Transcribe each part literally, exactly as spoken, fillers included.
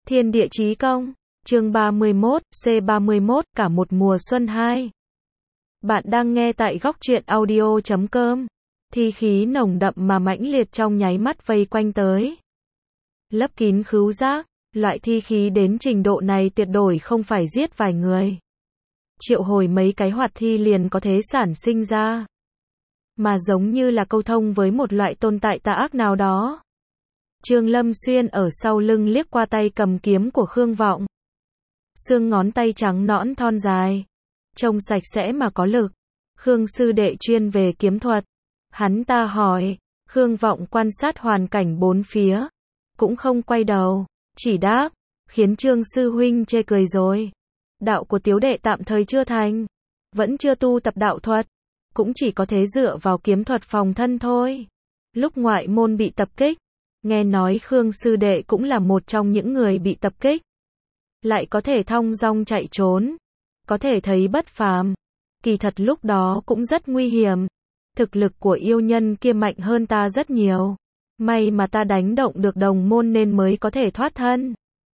Thiên địa chí công, chương ba mươi mốt, C ba mươi mốt, cả một mùa xuân hai. Bạn đang nghe tại góc truyện audio chấm com. Thi khí nồng đậm mà mãnh liệt trong nháy mắt vây quanh tới. Lấp kín khứu giác, loại thi khí đến trình độ này tuyệt đối không phải giết vài người. Triệu hồi mấy cái hoạt thi liền có thể sản sinh ra. Mà giống như là câu thông với một loại tồn tại tà ác nào đó. Trương Lâm Xuyên ở sau lưng liếc qua tay cầm kiếm của Khương Vọng. Xương ngón tay trắng nõn thon dài. Trông sạch sẽ mà có lực. Khương sư đệ chuyên về kiếm thuật. Hắn ta hỏi. Khương Vọng quan sát hoàn cảnh bốn phía. Cũng không quay đầu. Chỉ đáp. Khiến Trương sư huynh chê cười rồi. Đạo của tiếu đệ tạm thời chưa thành. Vẫn chưa tu tập đạo thuật. Cũng chỉ có thế dựa vào kiếm thuật phòng thân thôi. Lúc ngoại môn bị tập kích. Nghe nói Khương sư đệ cũng là một trong những người bị tập kích. Lại có thể thong dong chạy trốn. Có thể thấy bất phàm. Kỳ thật lúc đó cũng rất nguy hiểm. Thực lực của yêu nhân kia mạnh hơn ta rất nhiều. May mà ta đánh động được đồng môn nên mới có thể thoát thân.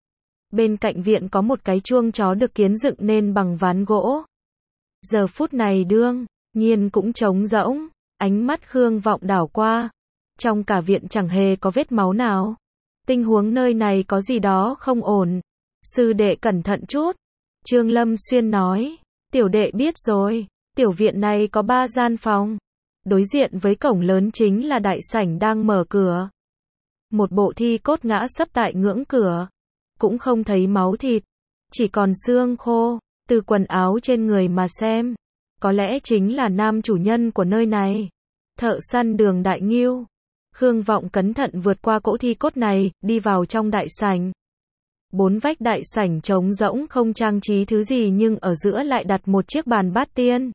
Bên cạnh viện có một cái chuông chó được kiến dựng nên bằng ván gỗ. Giờ phút này đương nhiên cũng trống rỗng. Ánh mắt Khương Vọng đảo qua. Trong cả viện chẳng hề có vết máu nào. Tình huống nơi này có gì đó không ổn. Sư đệ cẩn thận chút. Trương Lâm Xuyên nói. Tiểu đệ biết rồi. Tiểu viện này có ba gian phòng. Đối diện với cổng lớn chính là đại sảnh đang mở cửa. Một bộ thi cốt ngã sấp tại ngưỡng cửa. Cũng không thấy máu thịt. Chỉ còn xương khô. Từ quần áo trên người mà xem. Có lẽ chính là nam chủ nhân của nơi này. Thợ săn Đường Đại Ngưu. Khương Vọng cẩn thận vượt qua cỗ thi cốt này, đi vào trong đại sảnh. Bốn vách đại sảnh trống rỗng không trang trí thứ gì nhưng ở giữa lại đặt một chiếc bàn bát tiên.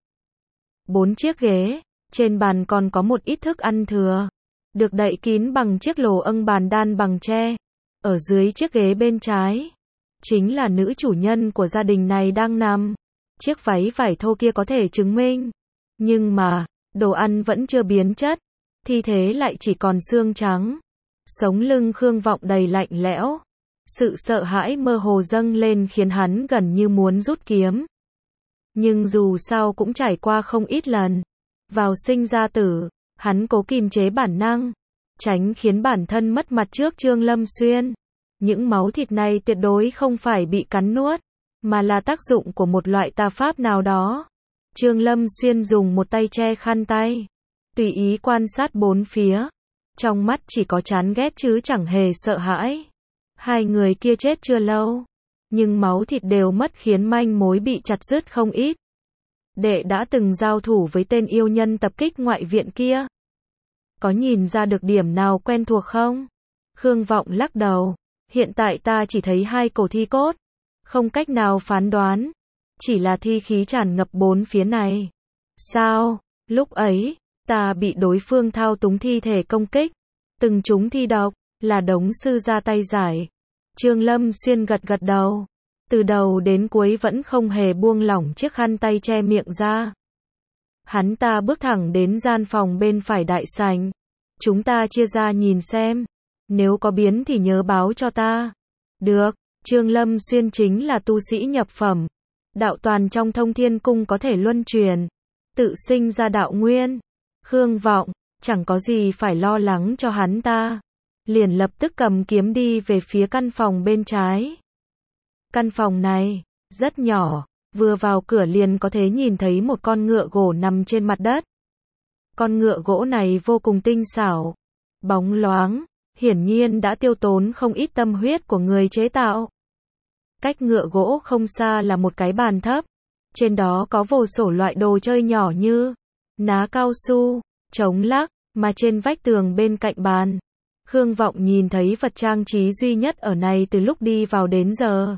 Bốn chiếc ghế, trên bàn còn có một ít thức ăn thừa. Được đậy kín bằng chiếc lồ âng bàn đan bằng tre. Ở dưới chiếc ghế bên trái, chính là nữ chủ nhân của gia đình này đang nằm. Chiếc váy vải thô kia có thể chứng minh. Nhưng mà, đồ ăn vẫn chưa biến chất. Thi thế lại chỉ còn xương trắng. Sống lưng Khương Vọng đầy lạnh lẽo. Sự sợ hãi mơ hồ dâng lên khiến hắn gần như muốn rút kiếm. Nhưng dù sao cũng trải qua không ít lần. Vào sinh ra tử, hắn cố kìm chế bản năng. Tránh khiến bản thân mất mặt trước Trương Lâm Xuyên. Những máu thịt này tuyệt đối không phải bị cắn nuốt. Mà là tác dụng của một loại tà pháp nào đó. Trương Lâm Xuyên dùng một tay che khăn tay. Tùy ý quan sát bốn phía. Trong mắt chỉ có chán ghét chứ chẳng hề sợ hãi. Hai người kia chết chưa lâu. Nhưng máu thịt đều mất khiến manh mối bị chặt đứt không ít. Đệ đã từng giao thủ với tên yêu nhân tập kích ngoại viện kia. Có nhìn ra được điểm nào quen thuộc không? Khương Vọng lắc đầu. Hiện tại ta chỉ thấy hai cổ thi cốt. Không cách nào phán đoán. Chỉ là thi khí tràn ngập bốn phía này. Sao? Lúc ấy, ta bị đối phương thao túng thi thể công kích. Từng chúng thi độc, là đống sư ra tay giải. Trương Lâm Xuyên gật gật đầu. Từ đầu đến cuối vẫn không hề buông lỏng chiếc khăn tay che miệng ra. Hắn ta bước thẳng đến gian phòng bên phải đại sảnh. Chúng ta chia ra nhìn xem. Nếu có biến thì nhớ báo cho ta. Được, Trương Lâm Xuyên chính là tu sĩ nhập phẩm. Đạo toàn trong Thông Thiên Cung có thể luân truyền. Tự sinh ra đạo nguyên. Khương Vọng, chẳng có gì phải lo lắng cho hắn ta. Liền lập tức cầm kiếm đi về phía căn phòng bên trái. Căn phòng này, rất nhỏ. Vừa vào cửa liền có thể nhìn thấy một con ngựa gỗ nằm trên mặt đất. Con ngựa gỗ này vô cùng tinh xảo. Bóng loáng. Hiển nhiên đã tiêu tốn không ít tâm huyết của người chế tạo. Cách ngựa gỗ không xa là một cái bàn thấp. Trên đó có vô số loại đồ chơi nhỏ như ná cao su, trống lắc, mà trên vách tường bên cạnh bàn. Khương Vọng nhìn thấy vật trang trí duy nhất ở này từ lúc đi vào đến giờ.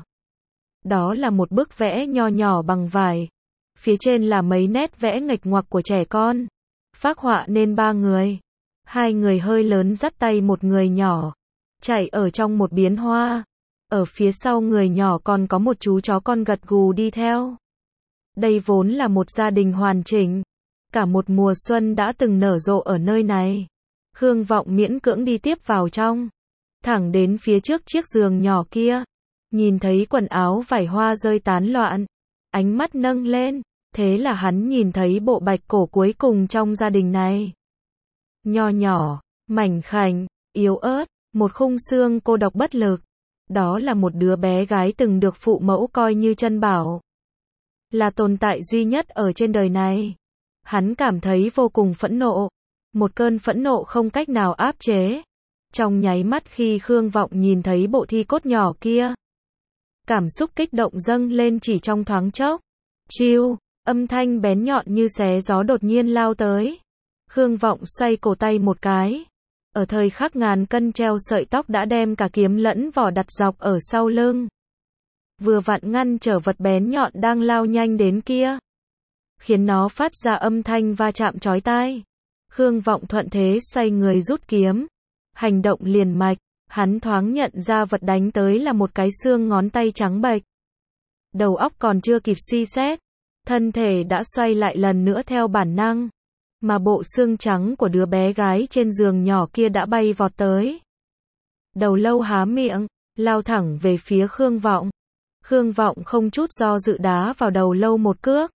Đó là một bức vẽ nho nhỏ bằng vải. Phía trên là mấy nét vẽ nghịch ngoạc của trẻ con. Phác họa nên ba người. Hai người hơi lớn dắt tay một người nhỏ. Chạy ở trong một biến hoa. Ở phía sau người nhỏ còn có một chú chó con gật gù đi theo. Đây vốn là một gia đình hoàn chỉnh. Cả một mùa xuân đã từng nở rộ ở nơi này. Khương Vọng miễn cưỡng đi tiếp vào trong. Thẳng đến phía trước chiếc giường nhỏ kia. Nhìn thấy quần áo vải hoa rơi tán loạn, ánh mắt nâng lên, thế là hắn nhìn thấy bộ bạch cổ cuối cùng trong gia đình này. Nho nhỏ, mảnh khảnh, yếu ớt, một khung xương cô độc bất lực. Đó là một đứa bé gái từng được phụ mẫu coi như chân bảo. Là tồn tại duy nhất ở trên đời này. Hắn cảm thấy vô cùng phẫn nộ. Một cơn phẫn nộ không cách nào áp chế. Trong nháy mắt khi Khương Vọng nhìn thấy bộ thi cốt nhỏ kia, cảm xúc kích động dâng lên chỉ trong thoáng chốc. Chiêu, âm thanh bén nhọn như xé gió đột nhiên lao tới. Khương Vọng xoay cổ tay một cái. Ở thời khắc ngàn cân treo sợi tóc đã đem cả kiếm lẫn vỏ đặt dọc ở sau lưng. Vừa vặn ngăn trở vật bén nhọn đang lao nhanh đến kia. Khiến nó phát ra âm thanh va chạm chói tai. Khương Vọng thuận thế xoay người rút kiếm. Hành động liền mạch, hắn thoáng nhận ra vật đánh tới là một cái xương ngón tay trắng bệch. Đầu óc còn chưa kịp suy xét, thân thể đã xoay lại lần nữa theo bản năng. Mà bộ xương trắng của đứa bé gái trên giường nhỏ kia đã bay vọt tới. Đầu lâu há miệng, lao thẳng về phía Khương Vọng. Khương Vọng không chút do dự đá vào đầu lâu một cước.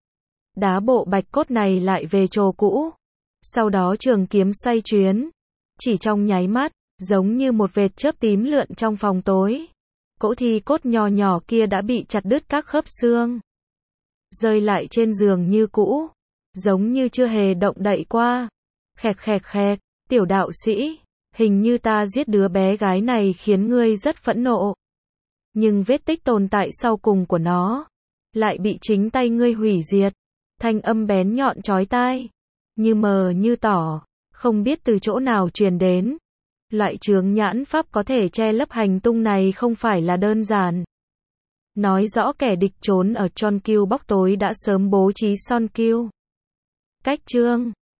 Đá bộ bạch cốt này lại về chỗ cũ. Sau đó trường kiếm xoay chuyến. Chỉ trong nháy mắt, giống như một vệt chớp tím lượn trong phòng tối. Cỗ thi cốt nhỏ nhỏ kia đã bị chặt đứt các khớp xương. Rơi lại trên giường như cũ. Giống như chưa hề động đậy qua. Khẹt khẹt khẹt, tiểu đạo sĩ, hình như ta giết đứa bé gái này khiến ngươi rất phẫn nộ. Nhưng vết tích tồn tại sau cùng của nó, lại bị chính tay ngươi hủy diệt. Thanh âm bén nhọn chói tai, như mờ như tỏ, không biết từ chỗ nào truyền đến. Loại chướng nhãn pháp có thể che lấp hành tung này không phải là đơn giản. Nói rõ kẻ địch trốn ở Chon Kill bóng tối đã sớm bố trí Son Kill. Cách chương